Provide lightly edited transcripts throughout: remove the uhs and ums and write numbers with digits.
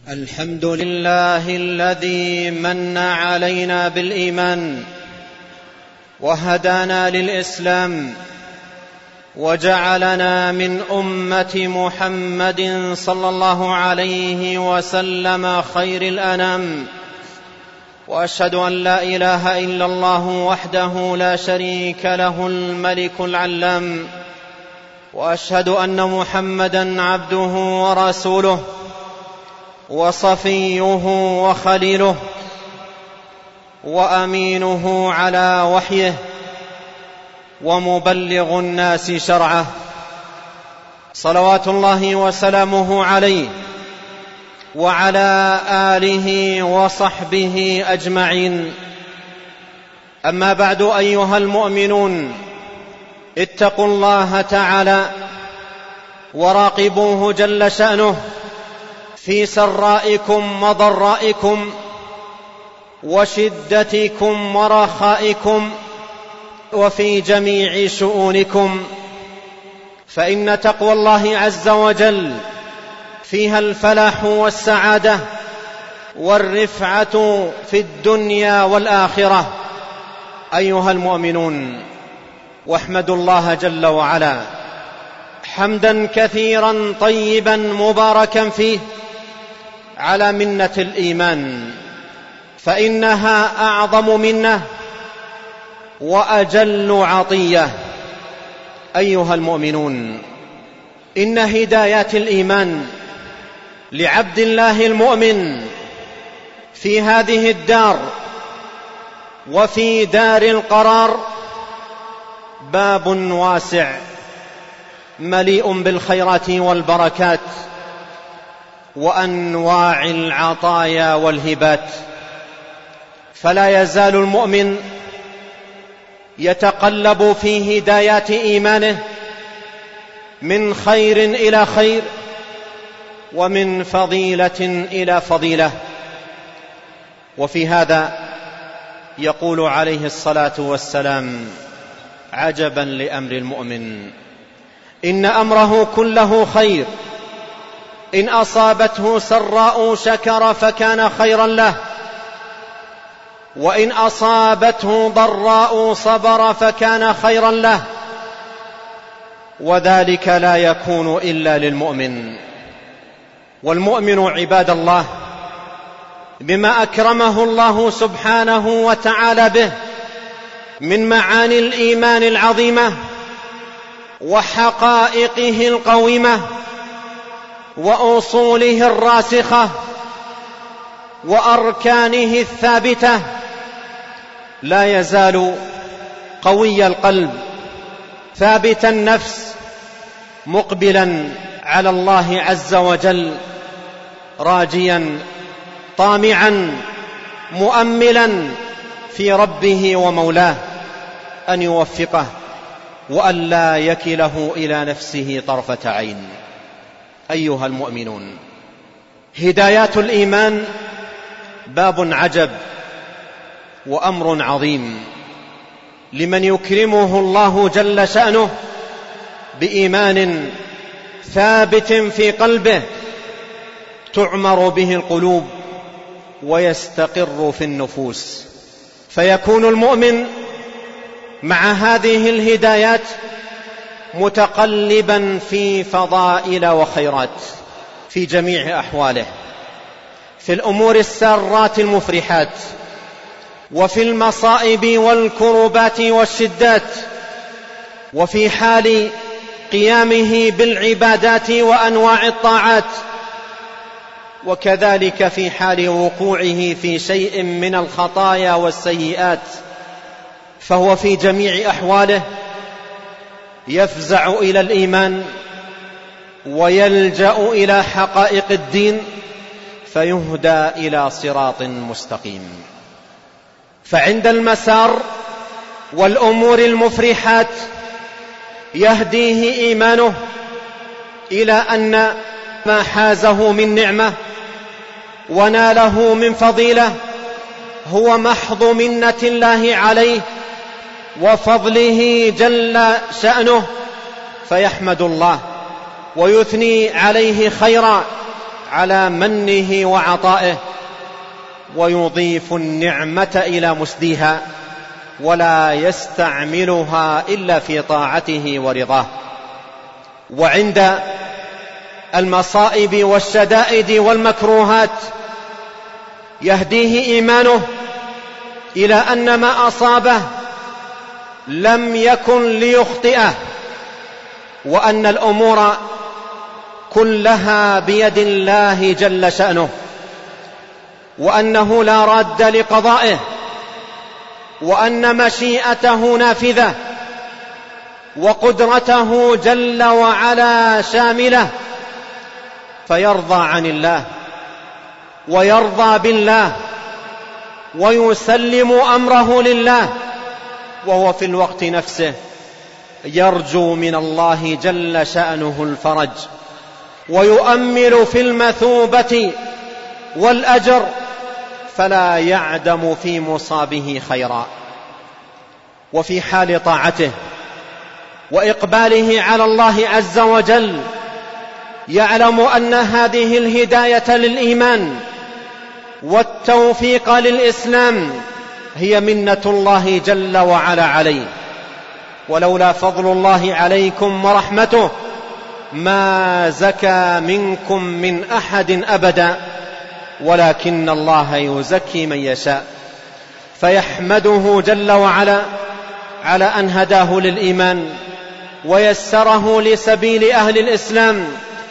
الحمد لله الذي من علينا بالإيمان وهدانا للإسلام وجعلنا من أمة محمد صلى الله عليه وسلم خير الأنام، وأشهد أن لا إله إلا الله وحده لا شريك له الملك العلام، وأشهد أن محمدا عبده ورسوله وصفيه وخليله وأمينه على وحيه ومبلغ الناس شرعه، صلوات الله وسلامه عليه وعلى آله وصحبه أجمعين. أما بعد، أيها المؤمنون، اتقوا الله تعالى وراقبوه جل شأنه في سرائكم وضرائكم وشدتكم ورخائكم وفي جميع شؤونكم، فإن تقوى الله عز وجل فيها الفلاح والسعادة والرفعة في الدنيا والآخرة. أيها المؤمنون، واحمدوا الله جل وعلا حمدا كثيرا طيبا مباركا فيه على منة الإيمان، فإنها أعظم منة وأجل عطية. أيها المؤمنون، إن هدايات الإيمان لعبد الله المؤمن في هذه الدار وفي دار القرار باب واسع مليء بالخيرات والبركات وأنواع العطايا والهبات، فلا يزال المؤمن يتقلب في هدايات إيمانه من خير إلى خير ومن فضيلة إلى فضيلة. وفي هذا يقول عليه الصلاة والسلام: عجبا لأمر المؤمن، إن أمره كله خير، إن أصابته سراء شكر فكان خيرا له، وإن أصابته ضراء صبر فكان خيرا له، وذلك لا يكون إلا للمؤمن. والمؤمن عباد الله بما أكرمه الله سبحانه وتعالى به من معاني الإيمان العظيمة وحقائقه القويمة وأصوله الراسخة وأركانه الثابتة، لا يزال قوي القلب ثابت النفس مقبلا على الله عز وجل، راجيا طامعا مؤملا في ربه ومولاه أن يوفقه وأن لا يكله إلى نفسه طرفة عين. أيها المؤمنون، هدايات الإيمان باب عجب وأمر عظيم لمن يكرمه الله جل شأنه بإيمان ثابت في قلبه تعمر به القلوب ويستقر في النفوس، فيكون المؤمن مع هذه الهدايات متقلبا في فضائل وخيرات في جميع أحواله، في الأمور السارات المفرحات، وفي المصائب والكربات والشدات، وفي حال قيامه بالعبادات وأنواع الطاعات، وكذلك في حال وقوعه في شيء من الخطايا والسيئات، فهو في جميع أحواله يفزع إلى الإيمان ويلجأ إلى حقائق الدين فيهدى إلى صراط مستقيم. فعند المسار والأمور المفرحات يهديه إيمانه إلى أن ما حازه من نعمة وناله من فضيلة هو محض منة الله عليه وفضله جل شأنه، فيحمد الله ويثني عليه خيرا على منه وعطائه، ويضيف النعمة إلى مسديها، ولا يستعملها إلا في طاعته ورضاه. وعند المصائب والشدائد والمكروهات يهديه إيمانه إلى أن ما أصابه لم يكن ليخطئه، وأن الأمور كلها بيد الله جل شأنه، وأنه لا راد لقضائه، وأن مشيئته نافذة، وقدرته جل وعلا شاملة، فيرضى عن الله ويرضى بالله ويسلم أمره لله، وهو في الوقت نفسه يرجو من الله جل شأنه الفرج، ويؤمل في المثوبة والأجر، فلا يعدم في مصابه خيرا. وفي حال طاعته وإقباله على الله عز وجل يعلم أن هذه الهداية للإيمان والتوفيق للإسلام هي منة الله جل وعلا عليه، ولولا فضل الله عليكم ورحمته ما زكى منكم من أحد أبدا، ولكن الله يزكي من يشاء. فيحمده جل وعلا على أن هداه للإيمان ويسره لسبيل أهل الإسلام،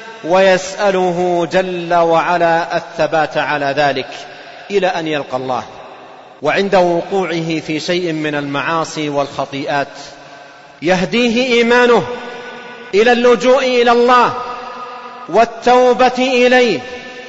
ويسأله جل وعلا الثبات على ذلك إلى أن يلقى الله. وعند وقوعه في شيء من المعاصي والخطيئات يهديه إيمانه إلى اللجوء إلى الله والتوبة إليه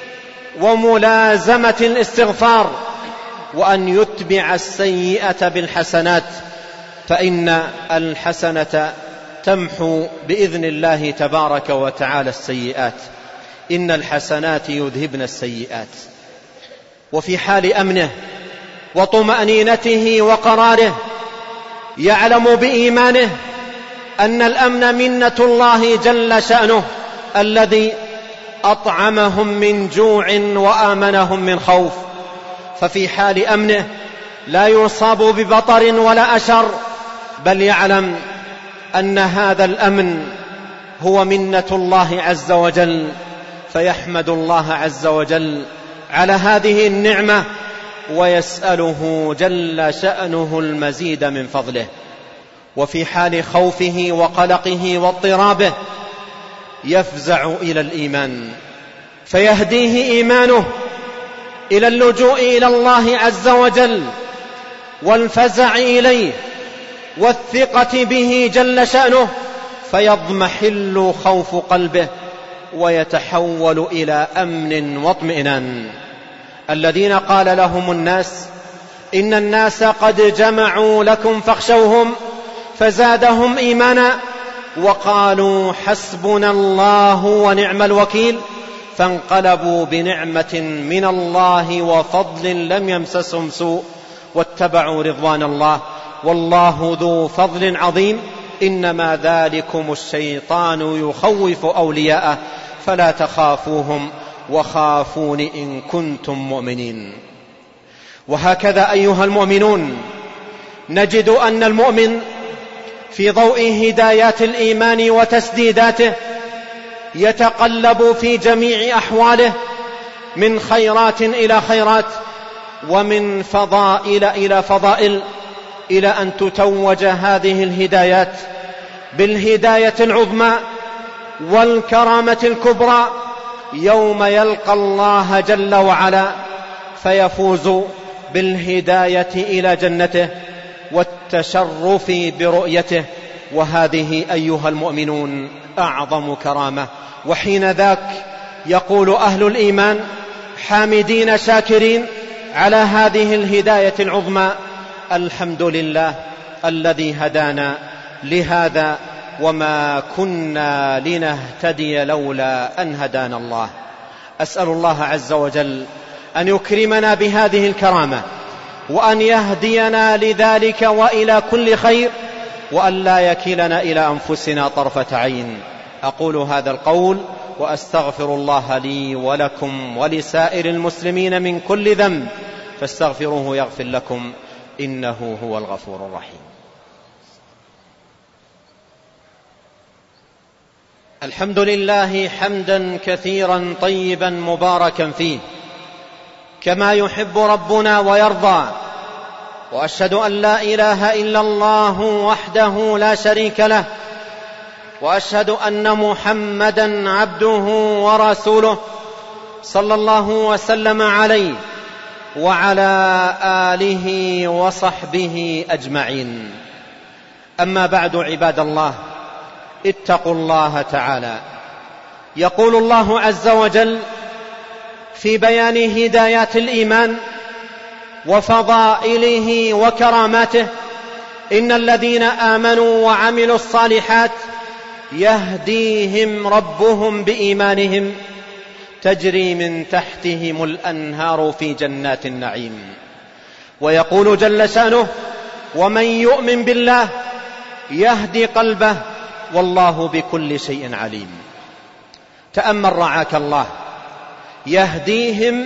وملازمة الاستغفار، وأن يتبع السيئة بالحسنات، فإن الحسنة تمحو بإذن الله تبارك وتعالى السيئات، إن الحسنات يذهبن السيئات. وفي حال أمنه وطمأنينته وقراره يعلم بإيمانه أن الأمن منة الله جل شأنه الذي أطعمهم من جوع وآمنهم من خوف. ففي حال أمنه لا يصاب ببطر ولا أشر، بل يعلم أن هذا الأمن هو منة الله عز وجل، فيحمد الله عز وجل على هذه النعمة ويسأله جل شأنه المزيد من فضله. وفي حال خوفه وقلقه واضطرابه يفزع إلى الإيمان، فيهديه إيمانه إلى اللجوء إلى الله عز وجل والفزع إليه والثقة به جل شأنه، فيضمحل خوف قلبه ويتحول إلى أمن واطمئنان. الذين قال لهم الناس إن الناس قد جمعوا لكم فاخشوهم فزادهم إيمانا وقالوا حسبنا الله ونعم الوكيل، فانقلبوا بنعمة من الله وفضل لم يمسسهم سوء واتبعوا رضوان الله والله ذو فضل عظيم، إنما ذلكم الشيطان يخوف أولياءه فلا تخافوهم وخافون إن كنتم مؤمنين. وهكذا أيها المؤمنون نجد أن المؤمن في ضوء هدايات الإيمان وتسديداته يتقلب في جميع أحواله من خيرات إلى خيرات ومن فضائل إلى فضائل، إلى أن تتوج هذه الهدايات بالهداية العظمى والكرامة الكبرى يوم يلقى الله جل وعلا، فيفوز بالهداية إلى جنته والتشرف برؤيته، وهذه أيها المؤمنون أعظم كرامة. وحين ذاك يقول أهل الإيمان حامدين شاكرين على هذه الهداية العظمى: الحمد لله الذي هدانا لهذا وما كنا لنهتدي لولا أن هدانا الله. أسأل الله عز وجل أن يكرمنا بهذه الكرامة، وأن يهدينا لذلك وإلى كل خير، وأن لا يكلنا إلى أنفسنا طرفة عين. أقول هذا القول وأستغفر الله لي ولكم ولسائر المسلمين من كل ذنب فاستغفروه يغفر لكم إنه هو الغفور الرحيم. الحمد لله حمدا كثيرا طيبا مباركا فيه كما يحب ربنا ويرضى، وأشهد أن لا إله إلا الله وحده لا شريك له، وأشهد أن محمدا عبده ورسوله صلى الله وسلم عليه وعلى آله وصحبه أجمعين. أما بعد، عباد الله، اتقوا الله تعالى. يقول الله عز وجل في بيان هدايات الإيمان وفضائله وكراماته: إن الذين آمنوا وعملوا الصالحات يهديهم ربهم بإيمانهم تجري من تحتهم الأنهار في جنات النعيم. ويقول جل شأنه: ومن يؤمن بالله يهدي قلبه والله بكل شيء عليم. تأمل رعاك الله، يهديهم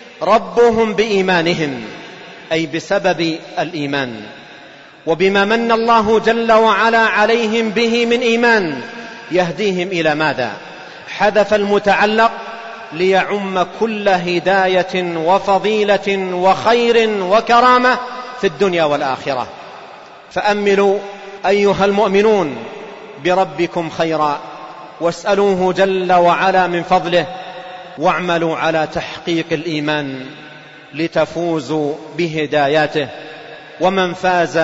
ربهم بإيمانهم، أي بسبب الإيمان، وبما من الله جل وعلا عليهم به من إيمان يهديهم إلى ماذا؟ حذف المتعلق ليعم كل هداية وفضيلة وخير وكرامة في الدنيا والآخرة. فأملوا أيها المؤمنون بربكم خيرا، واسألوه جل وعلا من فضله، واعملوا على تحقيق الإيمان لتفوزوا بهداياته. ومن فاز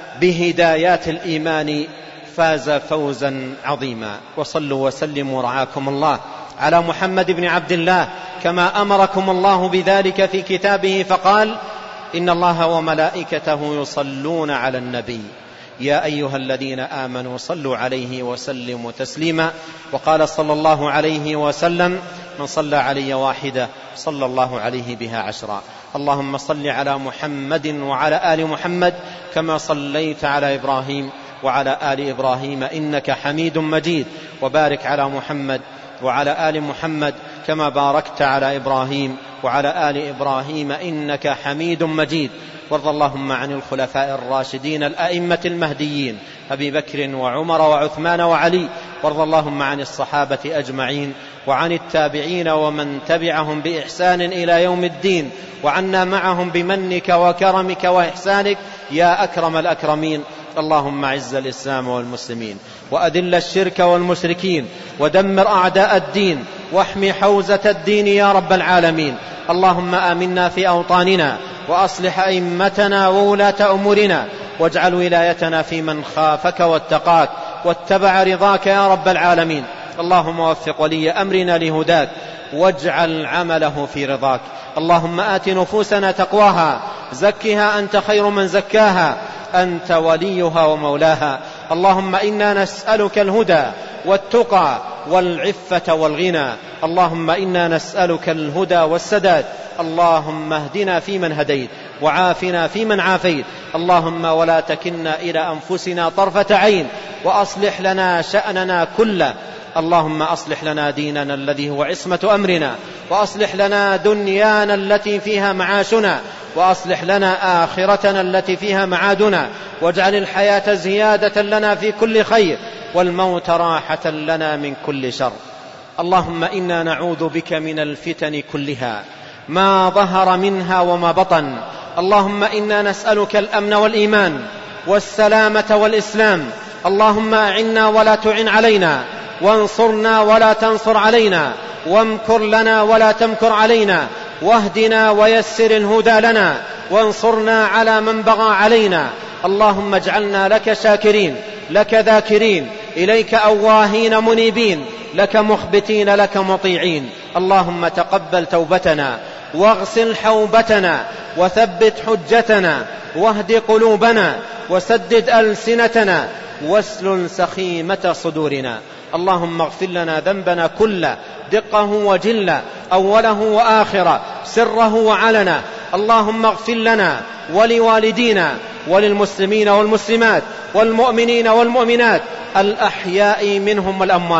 بهدايات الإيمان فاز فوزا عظيما. وصلوا وسلموا رعاكم الله على محمد بن عبد الله كما أمركم الله بذلك في كتابه، فقال: إن الله وملائكته يصلون على النبي يا أيها الذين آمنوا صلوا عليه وسلموا تسليما. وقال صلى الله عليه وسلم: من صلى علي واحدة صلى الله عليه بها 10. اللهم صل على محمد وعلى آل محمد كما صليت على إبراهيم وعلى آل إبراهيم إنك حميد مجيد. وبارك على محمد وعلى آل محمد كما باركت على إبراهيم وعلى آل إبراهيم إنك حميد مجيد. وارض اللهم عن الخلفاء الراشدين الأئمة المهديين أبي بكر وعمر وعثمان وعلي. وارض اللهم عن الصحابة أجمعين وعن التابعين ومن تبعهم بإحسان إلى يوم الدين، وعنا معهم بمنك وكرمك وإحسانك يا أكرم الأكرمين. اللهم أعز الإسلام والمسلمين، وأذل الشرك والمشركين، ودمر أعداء الدين، واحمي حوزة الدين يا رب العالمين. اللهم آمنا في أوطاننا، وأصلح أئمتنا وولاة أمورنا، واجعل ولايتنا في من خافك واتقاك واتبع رضاك يا رب العالمين. اللهم وفق ولي أمرنا لهداك، واجعل عمله في رضاك. اللهم آت نفوسنا تقواها، زكها أنت خير من زكاها، أنت وليها ومولاها. اللهم إنا نسألك الهدى والتقى والعفة والغنى. اللهم إنا نسألك الهدى والسداد. اللهم اهدنا فيمن هديت، وعافنا فيمن عافيت. اللهم ولا تكلنا إلى أنفسنا طرفة عين، وأصلح لنا شأننا كله. اللهم أصلح لنا ديننا الذي هو عصمة أمرنا، وأصلح لنا دنيانا التي فيها معاشنا، وأصلح لنا آخرتنا التي فيها معادنا، واجعل الحياة زيادة لنا في كل خير، والموت راحة لنا من كل شر. اللهم إنا نعوذ بك من الفتن كلها ما ظهر منها وما بطن. اللهم إنا نسألك الأمن والإيمان والسلامة والإسلام. اللهم أعنا ولا تعن علينا، وانصرنا ولا تنصر علينا، وامكر لنا ولا تمكر علينا، واهدنا ويسر الهدى لنا، وانصرنا على من بغى علينا. اللهم اجعلنا لك شاكرين، لك ذاكرين، إليك أواهين منيبين، لك مخبتين، لك مطيعين. اللهم تقبل توبتنا، واغسل حوبتنا، وثبت حجتنا، واهد قلوبنا، وسدد ألسنتنا، واسلل سخيمة صدورنا. اللهم اغفر لنا ذنبنا كله، دقه وجله، أوله وآخره، سره وعلنه. اللهم اغفر لنا ولوالدينا وللمسلمين والمسلمات والمؤمنين والمؤمنات الأحياء منهم والأموات.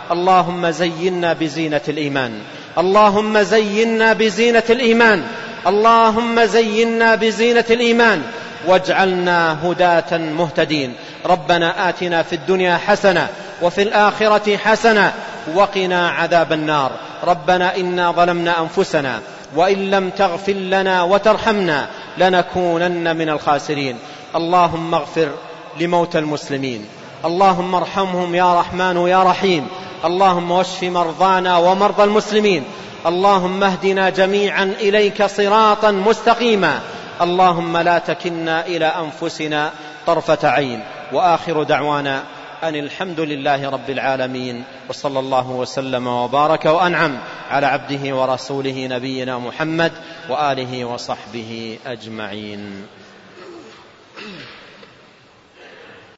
اللهم زينا بزينة الإيمان، اللهم زينا بزينة الإيمان، اللهم زينا بزينة الإيمان، واجعلنا هداة مهتدين. ربنا آتنا في الدنيا حسنة وفي الآخرة حسنة وقنا عذاب النار. ربنا إنا ظلمنا أنفسنا وإن لم تغفر لنا وترحمنا لنكونن من الخاسرين. اللهم اغفر لموتى المسلمين، اللهم ارحمهم يا رحمن يا رحيم. اللهم واشف مرضانا ومرضى المسلمين. اللهم اهدنا جميعا إليك صراطا مستقيما. اللهم لا تكلنا إلى أنفسنا طرفة عين. وآخر دعوانا أن الحمد لله رب العالمين، وصلى الله وسلم وبارك وأنعم على عبده ورسوله نبينا محمد وآله وصحبه أجمعين.